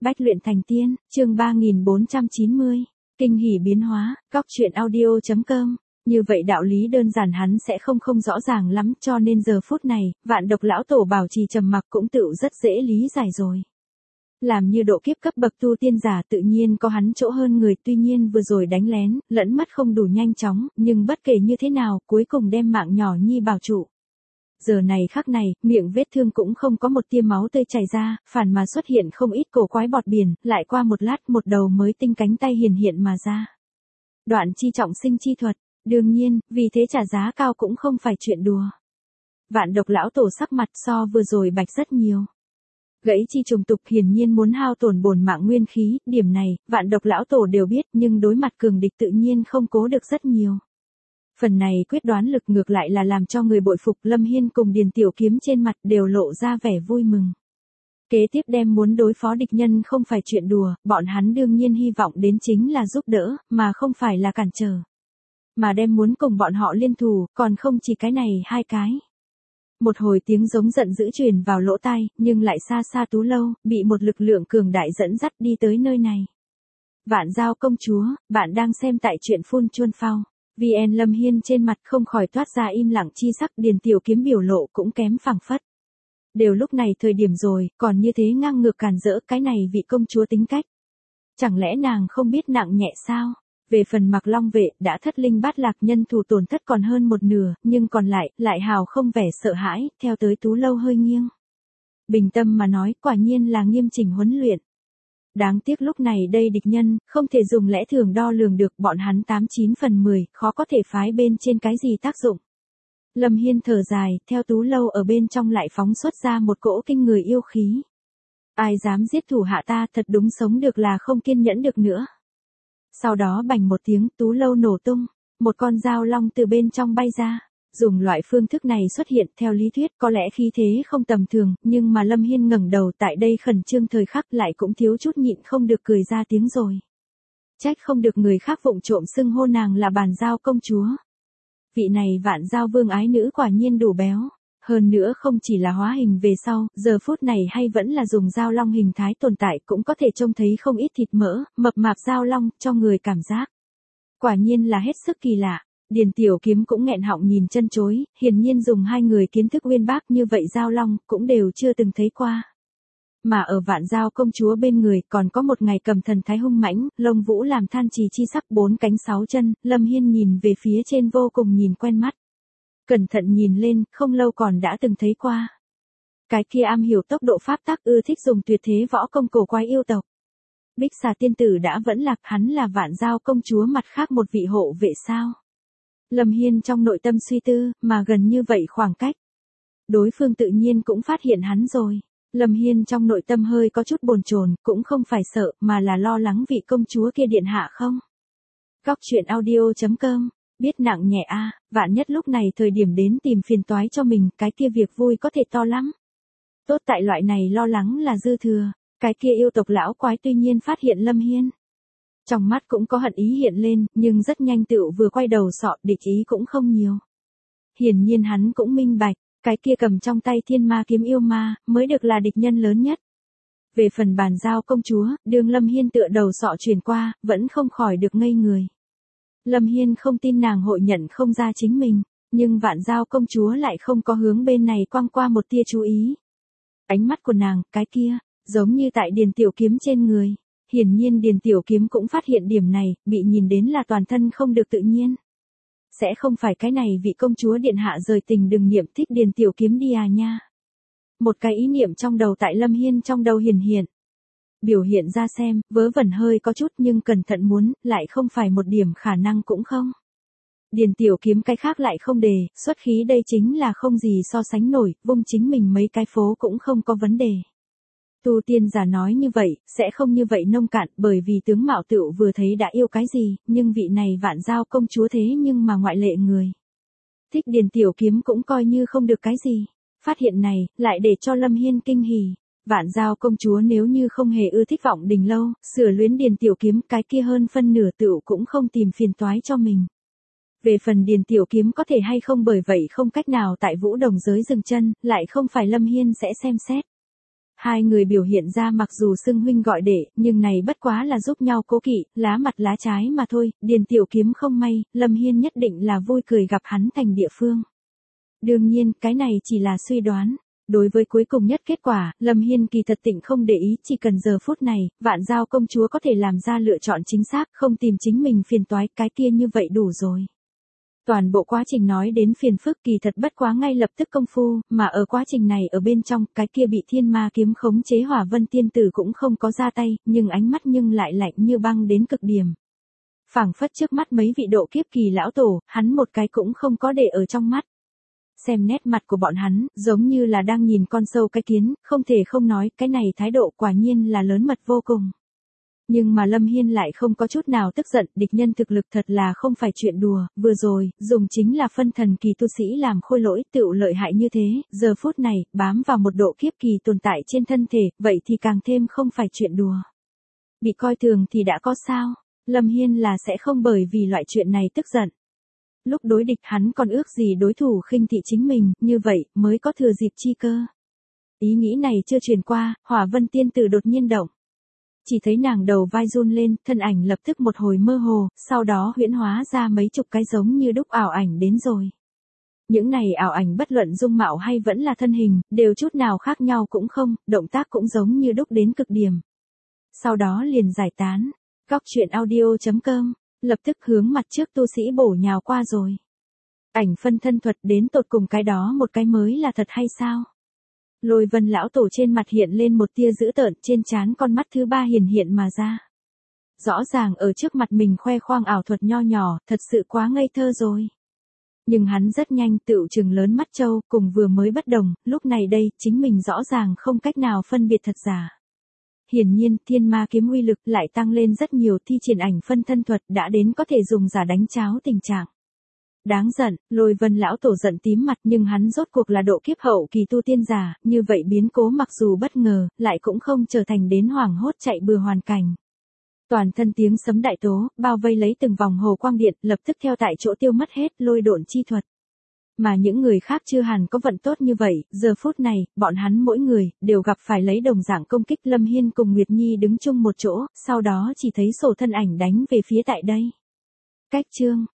Bách luyện thành tiên, chương 3490. Kinh hỉ biến hóa, góc truyện audio.com. Như vậy đạo lý đơn giản hắn sẽ không rõ ràng lắm, cho nên giờ phút này, Vạn Độc lão tổ bảo trì trầm mặc cũng tự rất dễ lý giải rồi. Làm như độ kiếp cấp bậc tu tiên giả tự nhiên có hắn chỗ hơn người, tuy nhiên vừa rồi đánh lén, lẫn mất không đủ nhanh chóng, nhưng bất kể như thế nào, cuối cùng đem mạng nhỏ nhi bảo trụ. Giờ này khắc này, miệng vết thương cũng không có một tia máu tươi chảy ra, phản mà xuất hiện không ít cổ quái bọt biển, lại qua một lát một đầu mới tinh cánh tay hiển hiện mà ra. Đoạn chi trọng sinh chi thuật, đương nhiên, vì thế trả giá cao cũng không phải chuyện đùa. Vạn Độc lão tổ sắc mặt so vừa rồi bạch rất nhiều. Gãy chi trùng tục hiển nhiên muốn hao tổn bổn mạng nguyên khí, điểm này, Vạn Độc lão tổ đều biết, nhưng đối mặt cường địch tự nhiên không cố được rất nhiều. Phần này quyết đoán lực ngược lại là làm cho người bội phục. Lâm Hiên cùng Điền Tiểu Kiếm trên mặt đều lộ ra vẻ vui mừng. Kế tiếp đem muốn đối phó địch nhân không phải chuyện đùa, bọn hắn đương nhiên hy vọng đến chính là giúp đỡ, mà không phải là cản trở. Mà đem muốn cùng bọn họ liên thủ, còn không chỉ cái này hai cái. Một hồi tiếng giống giận dữ truyền vào lỗ tai, nhưng lại xa xa Tú Lâu, bị một lực lượng cường đại dẫn dắt đi tới nơi này. Vạn Giao công chúa, bạn đang xem tại truyện Phun Chuân Phao. VN Lâm Hiên trên mặt không khỏi toát ra im lặng chi sắc, Điền Tiểu Kiếm biểu lộ cũng kém phảng phất. Đều lúc này thời điểm rồi, còn như thế ngang ngược càn rỡ, cái này vị công chúa tính cách. Chẳng lẽ nàng không biết nặng nhẹ sao? Về phần Mặc Long vệ, đã thất linh bát lạc, nhân thủ tổn thất còn hơn một nửa, nhưng còn lại hào không vẻ sợ hãi, theo tới Tú Lâu hơi nghiêng. Bình tâm mà nói, quả nhiên là nghiêm chỉnh huấn luyện. Đáng tiếc lúc này đây địch nhân, không thể dùng lẽ thường đo lường được, bọn hắn 89 phần 10, khó có thể phái bên trên cái gì tác dụng. Lâm Hiên thở dài, theo Tú Lâu ở bên trong lại phóng xuất ra một cỗ kinh người yêu khí. Ai dám giết thủ hạ ta, thật đúng sống được là không kiên nhẫn được nữa. Sau đó bành một tiếng, Tú Lâu nổ tung, một con dao long từ bên trong bay ra. Dùng loại phương thức này xuất hiện, theo lý thuyết có lẽ khí thế không tầm thường, nhưng mà Lâm Hiên ngẩng đầu tại đây khẩn trương thời khắc lại cũng thiếu chút nhịn không được cười ra tiếng rồi. Trách không được người khác vụng trộm xưng hô nàng là Bàn Giao công chúa. Vị này Vạn Giao vương ái nữ quả nhiên đủ béo. Hơn nữa không chỉ là hóa hình về sau, giờ phút này hay vẫn là dùng dao long hình thái tồn tại, cũng có thể trông thấy không ít thịt mỡ, mập mạp dao long, cho người cảm giác. Quả nhiên là hết sức kỳ lạ. Điền Tiểu Kiếm cũng nghẹn họng nhìn chân chối, hiển nhiên dùng hai người kiến thức uyên bác như vậy dao long, cũng đều chưa từng thấy qua. Mà ở Vạn Giao công chúa bên người, còn có một ngày cầm thần thái hung mãnh, lông vũ làm than trì chi sắc, 4 cánh 6 chân, Lâm Hiên nhìn về phía trên vô cùng nhìn quen mắt. Cẩn thận nhìn lên, không lâu còn đã từng thấy qua. Cái kia am hiểu tốc độ pháp tắc, ưa thích dùng tuyệt thế võ công cổ quái yêu tộc. Bích Xà tiên tử đã vẫn lạc, hắn là Vạn Giao công chúa mặt khác một vị hộ vệ sao? Lâm Hiên trong nội tâm suy tư, mà gần như vậy khoảng cách. Đối phương tự nhiên cũng phát hiện hắn rồi. Lâm Hiên trong nội tâm hơi có chút bồn chồn, cũng không phải sợ, mà là lo lắng vị công chúa kia điện hạ không. Góc truyện audio.com, biết nặng nhẹ a, vạn nhất lúc này thời điểm đến tìm phiền toái cho mình, cái kia việc vui có thể to lắm. Tốt tại loại này lo lắng là dư thừa, cái kia yêu tộc lão quái tuy nhiên phát hiện Lâm Hiên. Trong mắt cũng có hận ý hiện lên, nhưng rất nhanh tựu vừa quay đầu sọ, địch ý cũng không nhiều. Hiển nhiên hắn cũng minh bạch, cái kia cầm trong tay thiên ma kiếm yêu ma, mới được là địch nhân lớn nhất. Về phần Bàn Giao công chúa, đương Lâm Hiên tựa đầu sọ truyền qua, vẫn không khỏi được ngây người. Lâm Hiên không tin nàng hội nhận không ra chính mình, nhưng Vạn Giao công chúa lại không có hướng bên này quăng qua một tia chú ý. Ánh mắt của nàng, cái kia, giống như tại Điền Tiểu Kiếm trên người. Hiển nhiên Điền Tiểu Kiếm cũng phát hiện điểm này, bị nhìn đến là toàn thân không được tự nhiên. Sẽ không phải cái này vị công chúa điện hạ rời tình đừng niệm thích Điền Tiểu Kiếm đi à nha. Một cái ý niệm trong đầu tại Lâm Hiên trong đầu hiển hiện. Biểu hiện ra xem, vớ vẩn hơi có chút nhưng cẩn thận muốn, lại không phải một điểm khả năng cũng không. Điền Tiểu Kiếm cái khác lại không đề, xuất khí đây chính là không gì so sánh nổi, vung chính mình mấy cái phố cũng không có vấn đề. Tu tiên giả nói như vậy, sẽ không như vậy nông cạn, bởi vì tướng mạo tựu vừa thấy đã yêu cái gì, nhưng vị này Vạn Giao công chúa thế nhưng mà ngoại lệ người. Thích Điền Tiểu Kiếm cũng coi như không được cái gì. Phát hiện này, lại để cho Lâm Hiên kinh hỉ. Vạn Giao công chúa nếu như không hề ưa thích Vọng Đình lâu, sửa luyến Điền Tiểu Kiếm, cái kia hơn phân nửa tựu cũng không tìm phiền toái cho mình. Về phần Điền Tiểu Kiếm có thể hay không bởi vậy không cách nào tại Vũ Đồng giới dừng chân, lại không phải Lâm Hiên sẽ xem xét. Hai người biểu hiện ra mặc dù xưng huynh gọi đệ, nhưng này bất quá là giúp nhau cố kỵ, lá mặt lá trái mà thôi, Điền Tiểu Kiếm không may, Lâm Hiên nhất định là vui cười gặp hắn thành địa phương. Đương nhiên, cái này chỉ là suy đoán. Đối với cuối cùng nhất kết quả, Lâm Hiên kỳ thật tịnh không để ý, chỉ cần giờ phút này, Vạn Giao công chúa có thể làm ra lựa chọn chính xác, không tìm chính mình phiền toái, cái kia như vậy đủ rồi. Toàn bộ quá trình nói đến phiền phức kỳ thật bất quá ngay lập tức công phu, mà ở quá trình này ở bên trong, cái kia bị thiên ma kiếm khống chế Hỏa Vân tiên tử cũng không có ra tay, nhưng ánh mắt nhưng lại lạnh như băng đến cực điểm. Phảng phất trước mắt mấy vị độ kiếp kỳ lão tổ, hắn một cái cũng không có để ở trong mắt. Xem nét mặt của bọn hắn, giống như là đang nhìn con sâu cái kiến, không thể không nói, cái này thái độ quả nhiên là lớn mật vô cùng. Nhưng mà Lâm Hiên lại không có chút nào tức giận, địch nhân thực lực thật là không phải chuyện đùa, vừa rồi, dùng chính là phân thần kỳ tu sĩ làm khôi lỗi, tựu lợi hại như thế, giờ phút này, bám vào một độ kiếp kỳ tồn tại trên thân thể, vậy thì càng thêm không phải chuyện đùa. Bị coi thường thì đã có sao, Lâm Hiên là sẽ không bởi vì loại chuyện này tức giận. Lúc đối địch hắn còn ước gì đối thủ khinh thị chính mình, như vậy, mới có thừa dịp chi cơ. Ý nghĩ này chưa truyền qua, Hỏa Vân tiên tử đột nhiên động. Chỉ thấy nàng đầu vai run lên, thân ảnh lập tức một hồi mơ hồ, sau đó huyễn hóa ra mấy chục cái giống như đúc ảo ảnh đến rồi. Những này ảo ảnh bất luận dung mạo hay vẫn là thân hình, đều chút nào khác nhau cũng không, động tác cũng giống như đúc đến cực điểm. Sau đó liền giải tán. Góc truyện audio.com, lập tức hướng mặt trước tu sĩ bổ nhào qua rồi. Ảnh phân thân thuật đến tột cùng cái đó một cái mới là thật hay sao? Lôi Vân lão tổ trên mặt hiện lên một tia dữ tợn, trên trán con mắt thứ ba hiển hiện mà ra. Rõ ràng ở trước mặt mình khoe khoang ảo thuật nho nhỏ, thật sự quá ngây thơ rồi. Nhưng hắn rất nhanh tựu trừng lớn mắt trâu, cùng vừa mới bất đồng, lúc này đây, chính mình rõ ràng không cách nào phân biệt thật giả. Hiển nhiên, thiên ma kiếm uy lực lại tăng lên rất nhiều, thi triển ảnh phân thân thuật đã đến có thể dùng giả đánh cháo tình trạng. Đáng giận, Lôi Vân lão tổ giận tím mặt, nhưng hắn rốt cuộc là độ kiếp hậu kỳ tu tiên giả, như vậy biến cố mặc dù bất ngờ, lại cũng không trở thành đến hoảng hốt chạy bừa hoàn cảnh. Toàn thân tiếng sấm đại tố, bao vây lấy từng vòng hồ quang điện, lập tức theo tại chỗ tiêu mất hết lôi độn chi thuật. Mà những người khác chưa hẳn có vận tốt như vậy, giờ phút này, bọn hắn mỗi người, đều gặp phải lấy đồng dạng công kích. Lâm Hiên cùng Nguyệt Nhi đứng chung một chỗ, sau đó chỉ thấy sổ thân ảnh đánh về phía tại đây. Cách chương